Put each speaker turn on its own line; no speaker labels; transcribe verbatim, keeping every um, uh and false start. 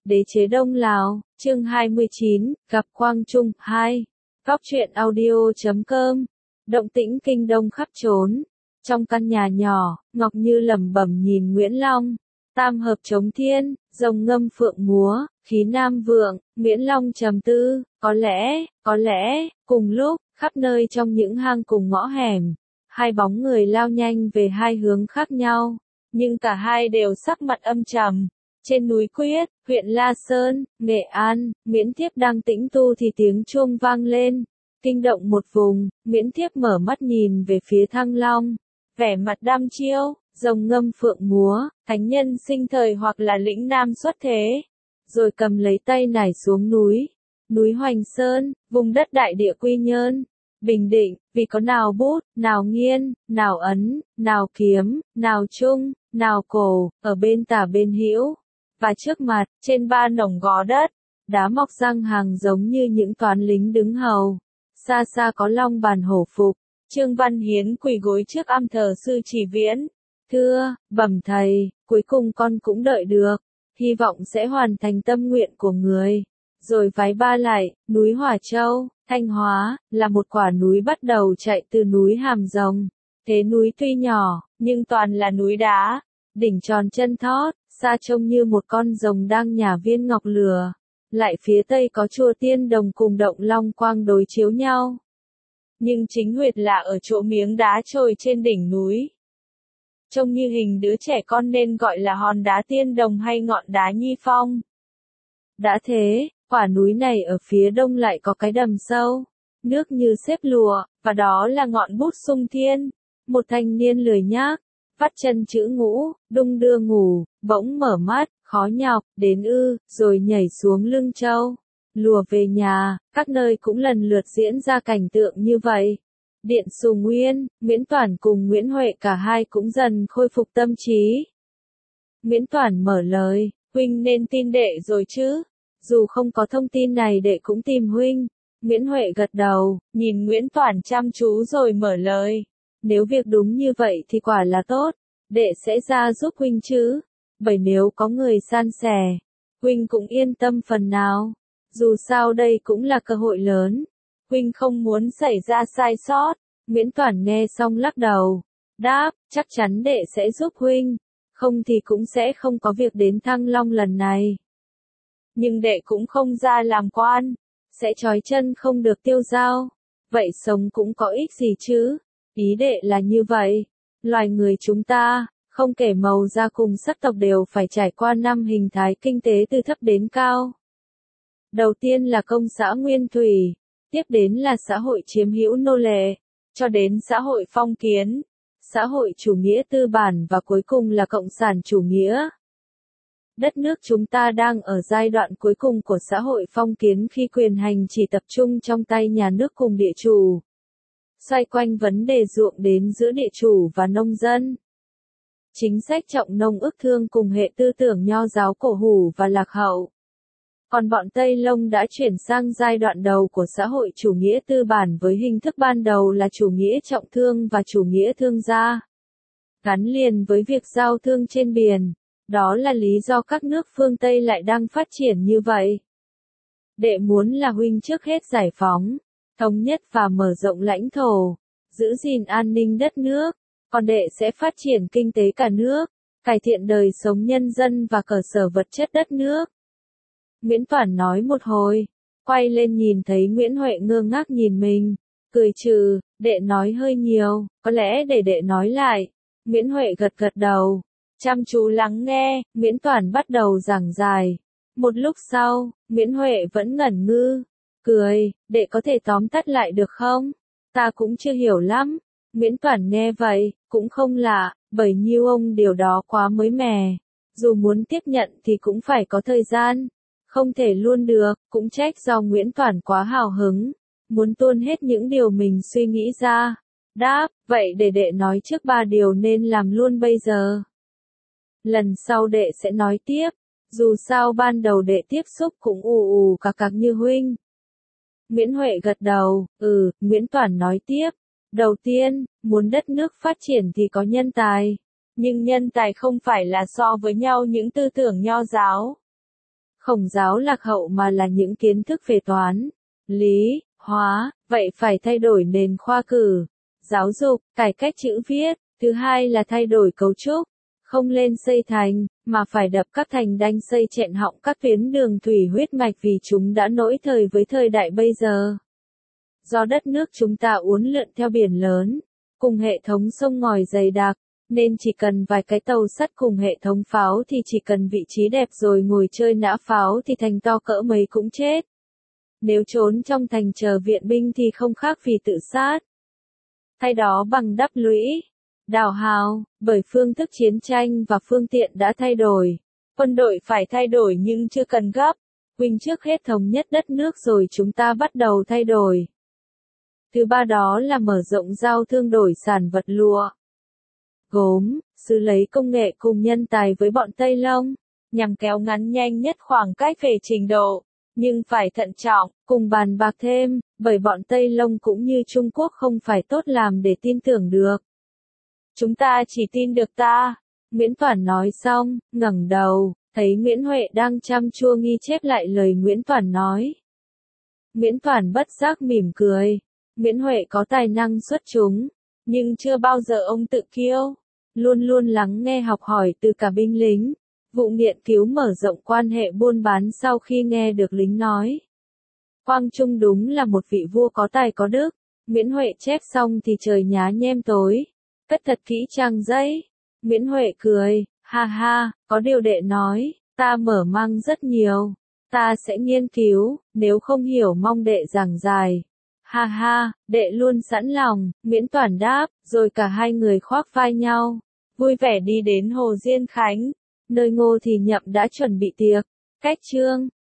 Đế chế Đông Lào, chương hai mươi chín, gặp Quang Trung, hai. Góc truyện audio chấm com. Động tĩnh kinh đông khắp trốn. Trong căn nhà nhỏ, Ngọc Như lẩm bẩm nhìn Nguyễn Long. Tam hợp chống thiên, rồng ngâm phượng múa, khí nam vượng, Nguyễn Long trầm tư, có lẽ, có lẽ, cùng lúc, khắp nơi trong những hang cùng ngõ hẻm, hai bóng người lao nhanh về hai hướng khác nhau, nhưng cả hai đều sắc mặt âm trầm. Trên núi Quyết, huyện La Sơn, Nghệ An, Miễn Thiếp đang tĩnh tu thì tiếng chuông vang lên, kinh động một vùng. Miễn Thiếp mở mắt nhìn về phía Thăng Long, vẻ mặt đăm chiêu, rồng ngâm phượng múa, thánh nhân sinh thời hoặc là lĩnh nam xuất thế, rồi cầm lấy tay nải xuống núi, núi Hoành Sơn, vùng đất đại địa Quy Nhơn, Bình Định, vì có nào bút, nào nghiên, nào ấn, nào kiếm, nào trung, nào cổ, ở bên tả bên hữu. Và trước mặt, trên ba nồng gò đất, đá mọc răng hàng giống như những toán lính đứng hầu. Xa xa có long bàn hổ phục, Trương Văn Hiến quỳ gối trước am thờ sư Chỉ Viễn. Thưa, bẩm thầy, cuối cùng con cũng đợi được, hy vọng sẽ hoàn thành tâm nguyện của người. Rồi vái ba lại, núi Hỏa Châu, Thanh Hóa, là một quả núi bắt đầu chạy từ núi Hàm Rồng. Thế núi tuy nhỏ, nhưng toàn là núi đá, đỉnh tròn chân thót, xa trông như một con rồng đang nhả viên ngọc lửa. Lại phía tây có chùa Tiên Đồng cùng động Long Quang đối chiếu nhau. Nhưng chính huyệt là ở chỗ miếng đá trồi trên đỉnh núi. Trông như hình đứa trẻ con nên gọi là hòn đá Tiên Đồng hay ngọn đá Nhi Phong. Đã thế, quả núi này ở phía đông lại có cái đầm sâu, nước như xếp lụa, và đó là ngọn Bút Sung Thiên. Một thanh niên lười nhác, vắt chân chữ ngũ, đung đưa ngủ, bỗng mở mắt, khó nhọc, đến ư, rồi nhảy xuống lưng châu. Lùa về nhà, các nơi cũng lần lượt diễn ra cảnh tượng như vậy. Điện Xù Nguyên, Nguyễn Toản cùng Nguyễn Huệ cả hai cũng dần khôi phục tâm trí. Nguyễn Toản mở lời, huynh nên tin đệ rồi chứ, dù không có thông tin này đệ cũng tìm huynh. Nguyễn Huệ gật đầu, nhìn Nguyễn Toản chăm chú rồi mở lời. Nếu việc đúng như vậy thì quả là tốt, đệ sẽ ra giúp huynh chứ, bởi nếu có người san sẻ, huynh cũng yên tâm phần nào, dù sao đây cũng là cơ hội lớn, huynh không muốn xảy ra sai sót. Nguyễn Toản nghe xong lắc đầu, đáp, chắc chắn đệ sẽ giúp huynh, không thì cũng sẽ không có việc đến Thăng Long lần này. Nhưng đệ cũng không ra làm quan, sẽ trói chân không được tiêu dao, vậy sống cũng có ích gì chứ. Ý đệ là như vậy, loài người chúng ta, không kể màu da cùng sắc tộc đều phải trải qua năm hình thái kinh tế từ thấp đến cao. Đầu tiên là công xã nguyên thủy, tiếp đến là xã hội chiếm hữu nô lệ, cho đến xã hội phong kiến, xã hội chủ nghĩa tư bản và cuối cùng là cộng sản chủ nghĩa. Đất nước chúng ta đang ở giai đoạn cuối cùng của xã hội phong kiến khi quyền hành chỉ tập trung trong tay nhà nước cùng địa chủ. Xoay quanh vấn đề ruộng đến giữa địa chủ và nông dân. Chính sách trọng nông ức thương cùng hệ tư tưởng nho giáo cổ hủ và lạc hậu. Còn bọn Tây Lông đã chuyển sang giai đoạn đầu của xã hội chủ nghĩa tư bản với hình thức ban đầu là chủ nghĩa trọng thương và chủ nghĩa thương gia. Gắn liền với việc giao thương trên biển, đó là lý do các nước phương Tây lại đang phát triển như vậy. Đệ muốn là huynh trước hết giải phóng, thống nhất và mở rộng lãnh thổ, giữ gìn an ninh đất nước, còn đệ sẽ phát triển kinh tế cả nước, cải thiện đời sống nhân dân và cơ sở vật chất đất nước. Nguyễn Toản nói một hồi, quay lên nhìn thấy Nguyễn Huệ ngơ ngác nhìn mình, cười trừ, đệ nói hơi nhiều, có lẽ để đệ nói lại. Nguyễn Huệ gật gật đầu, chăm chú lắng nghe, Nguyễn Toản bắt đầu giảng giải. Một lúc sau, Nguyễn Huệ vẫn ngẩn ngơ, cười, đệ có thể tóm tắt lại được không? Ta cũng chưa hiểu lắm. Nguyễn Toản nghe vậy, cũng không lạ, bởi nhiêu ông điều đó quá mới mẻ. Dù muốn tiếp nhận thì cũng phải có thời gian. Không thể luôn được, cũng trách do Nguyễn Toản quá hào hứng. Muốn tuôn hết những điều mình suy nghĩ ra. Đáp, vậy để đệ nói trước ba điều nên làm luôn bây giờ. Lần sau đệ sẽ nói tiếp. Dù sao ban đầu đệ tiếp xúc cũng ù ù cạc cạc như huynh. Nguyễn Huệ gật đầu, ừ, Nguyễn Toản nói tiếp. Đầu tiên, muốn đất nước phát triển thì có nhân tài. Nhưng nhân tài không phải là so với nhau những tư tưởng nho giáo. Khổng giáo lạc hậu mà là những kiến thức về toán, lý, hóa, vậy phải thay đổi nền khoa cử, giáo dục, cải cách chữ viết. Thứ hai là thay đổi cấu trúc, không lên xây thành, mà phải đập các thành đanh xây chẹn họng các tuyến đường thủy huyết mạch vì chúng đã lỗi thời với thời đại bây giờ. Do đất nước chúng ta uốn lượn theo biển lớn, cùng hệ thống sông ngòi dày đặc, nên chỉ cần vài cái tàu sắt cùng hệ thống pháo thì chỉ cần vị trí đẹp rồi ngồi chơi nã pháo thì thành to cỡ mấy cũng chết. Nếu trốn trong thành chờ viện binh thì không khác vì tự sát. Thay đó bằng đắp lũy, đào hào, bởi phương thức chiến tranh và phương tiện đã thay đổi. Quân đội phải thay đổi nhưng chưa cần gấp. Huynh trước hết thống nhất đất nước rồi chúng ta bắt đầu thay đổi. Thứ ba đó là mở rộng giao thương đổi sản vật lụa, gốm, sứ lấy công nghệ cùng nhân tài với bọn Tây Lông, nhằm kéo ngắn nhanh nhất khoảng cách về trình độ, nhưng phải thận trọng, cùng bàn bạc thêm, bởi bọn Tây Lông cũng như Trung Quốc không phải tốt làm để tin tưởng được. Chúng ta chỉ tin được ta. Nguyễn Toản nói xong, ngẩng đầu, thấy Nguyễn Huệ đang chăm chua ghi chép lại lời Nguyễn Toản nói. Nguyễn Toản bất giác mỉm cười. Nguyễn Huệ có tài năng xuất chúng, nhưng chưa bao giờ ông tự kiêu, luôn luôn lắng nghe học hỏi từ cả binh lính, vụ nghiên cứu mở rộng quan hệ buôn bán sau khi nghe được lính nói. Quang Trung đúng là một vị vua có tài có đức. Nguyễn Huệ chép xong thì trời nhá nhem tối, cất thật kỹ trang giấy. Nguyễn Huệ cười, ha ha, có điều đệ nói, ta mở mang rất nhiều, ta sẽ nghiên cứu, nếu không hiểu mong đệ giảng giải. Ha ha, đệ luôn sẵn lòng, Nguyễn Toản đáp, rồi cả hai người khoác vai nhau, vui vẻ đi đến Hồ Diên Khánh, nơi Ngô Thì Nhậm đã chuẩn bị tiệc. Cách chương